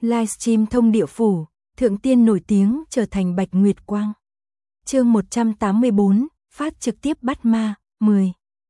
Livestream thông địa phủ, thượng tiên nổi tiếng trở thành Bạch Nguyệt Quang. Chương 184, phát trực tiếp bắt ma, 10.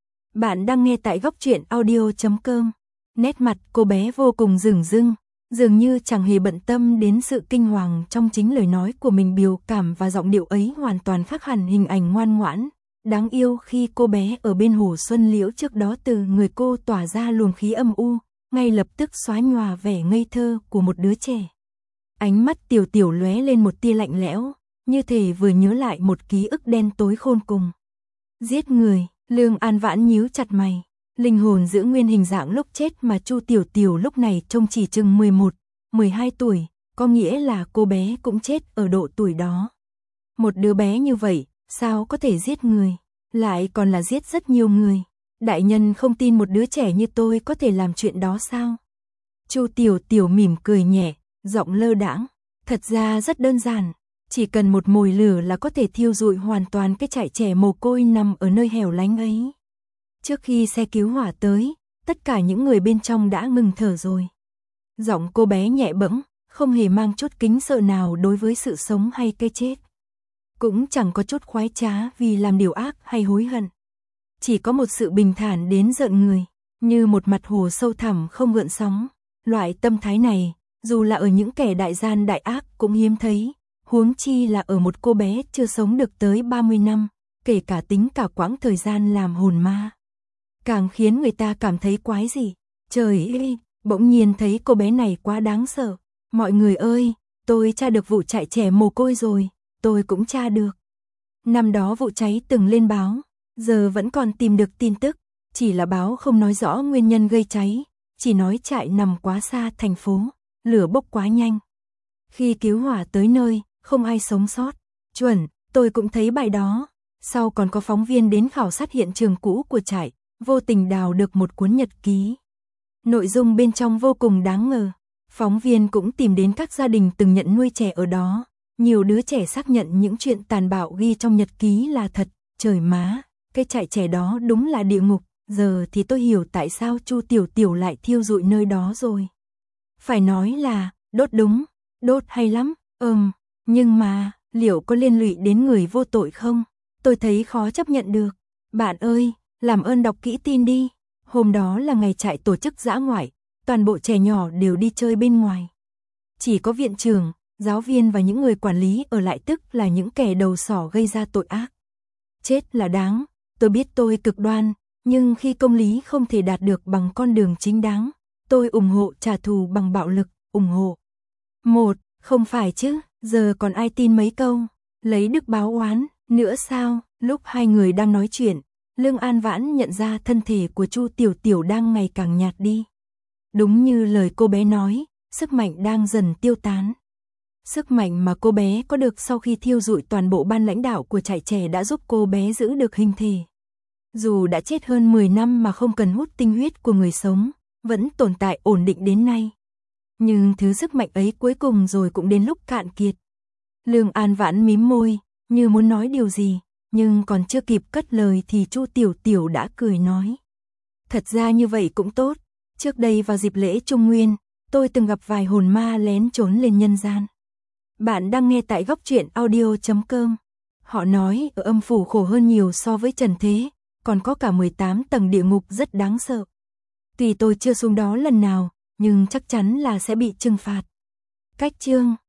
Bạn đang nghe tại góc truyện audio.com. Nét mặt cô bé vô cùng dửng dưng, dường như chẳng hề bận tâm đến sự kinh hoàng trong chính lời nói của mình, biểu cảm và giọng điệu ấy hoàn toàn khác hẳn hình ảnh ngoan ngoãn, đáng yêu khi cô bé ở bên hồ xuân liễu trước đó. Từ người cô tỏa ra luồng khí âm u, ngay lập tức xóa nhòa vẻ ngây thơ của một đứa trẻ. Ánh mắt Tiểu Tiểu lóe lên một tia lạnh lẽo, như thể vừa nhớ lại một ký ức đen tối khôn cùng. Giết người, Lương An Vãn nhíu chặt mày, linh hồn giữ nguyên hình dạng lúc chết mà Chu Tiểu Tiểu lúc này trông chỉ chừng 11, 12 tuổi, có nghĩa là cô bé cũng chết ở độ tuổi đó. Một đứa bé như vậy, sao có thể giết người, lại còn là giết rất nhiều người. Đại nhân không tin một đứa trẻ như tôi có thể làm chuyện đó sao? Chu Tiểu Tiểu mỉm cười nhẹ, giọng lơ đãng, thật ra rất đơn giản, chỉ cần một mồi lửa là có thể thiêu rụi hoàn toàn cái trại trẻ mồ côi nằm ở nơi hẻo lánh ấy. Trước khi xe cứu hỏa tới, tất cả những người bên trong đã ngừng thở rồi. Giọng cô bé nhẹ bẫng, không hề mang chút kính sợ nào đối với sự sống hay cái chết. Cũng chẳng có chút khoái trá vì làm điều ác hay hối hận. Chỉ có một sự bình thản đến rợn người, như một mặt hồ sâu thẳm không gợn sóng. Loại tâm thái này, dù là ở những kẻ đại gian đại ác cũng hiếm thấy, huống chi là ở một cô bé chưa sống được tới 30 năm, kể cả tính cả quãng thời gian làm hồn ma. Càng khiến người ta cảm thấy quái dị. Trời ơi, bỗng nhiên thấy cô bé này quá đáng sợ. Mọi người ơi, tôi tra được vụ trại trẻ mồ côi rồi, tôi cũng tra được. Năm đó vụ cháy từng lên báo, giờ vẫn còn tìm được tin tức, chỉ là báo không nói rõ nguyên nhân gây cháy, chỉ nói trại nằm quá xa thành phố, lửa bốc quá nhanh. Khi cứu hỏa tới nơi, không ai sống sót. Chuẩn, tôi cũng thấy bài đó. Sau còn có phóng viên đến khảo sát hiện trường cũ của trại, vô tình đào được một cuốn nhật ký. Nội dung bên trong vô cùng đáng ngờ. Phóng viên cũng tìm đến các gia đình từng nhận nuôi trẻ ở đó. Nhiều đứa trẻ xác nhận những chuyện tàn bạo ghi trong nhật ký là thật. Trời má, cái trại trẻ đó đúng là địa ngục. Giờ thì tôi hiểu tại sao Chu Tiểu Tiểu lại thiêu rụi nơi đó rồi. Phải nói là, đốt đúng, đốt hay lắm, nhưng mà, liệu có liên lụy đến người vô tội không? Tôi thấy khó chấp nhận được. Bạn ơi, làm ơn đọc kỹ tin đi. Hôm đó là ngày trại tổ chức dã ngoại, toàn bộ trẻ nhỏ đều đi chơi bên ngoài. Chỉ có viện trưởng, giáo viên và những người quản lý ở lại, tức là những kẻ đầu sỏ gây ra tội ác. Chết là đáng, tôi biết tôi cực đoan, nhưng khi công lý không thể đạt được bằng con đường chính đáng, tôi ủng hộ trả thù bằng bạo lực, ủng hộ. Không phải chứ, giờ còn ai tin mấy câu, lấy đức báo oán, nữa sao? Lúc hai người đang nói chuyện, Lương An Vãn nhận ra thân thể của Chu Tiểu Tiểu đang ngày càng nhạt đi. Đúng như lời cô bé nói, sức mạnh đang dần tiêu tán. Sức mạnh mà cô bé có được sau khi thiêu rụi toàn bộ ban lãnh đạo của trại trẻ đã giúp cô bé giữ được hình thể. Dù đã chết hơn 10 năm mà không cần hút tinh huyết của người sống, vẫn tồn tại ổn định đến nay. Nhưng thứ sức mạnh ấy cuối cùng rồi cũng đến lúc cạn kiệt. Lương An Vãn mím môi, như muốn nói điều gì, nhưng còn chưa kịp cất lời thì Chu Tiểu Tiểu đã cười nói. Thật ra như vậy cũng tốt, trước đây vào dịp lễ Trung Nguyên, tôi từng gặp vài hồn ma lén trốn lên nhân gian. Bạn đang nghe tại góc truyện audio.com. Họ nói ở âm phủ khổ hơn nhiều so với trần thế, còn có cả 18 tầng địa ngục rất đáng sợ. Tuy tôi chưa xuống đó lần nào, nhưng chắc chắn là sẽ bị trừng phạt. Cách chương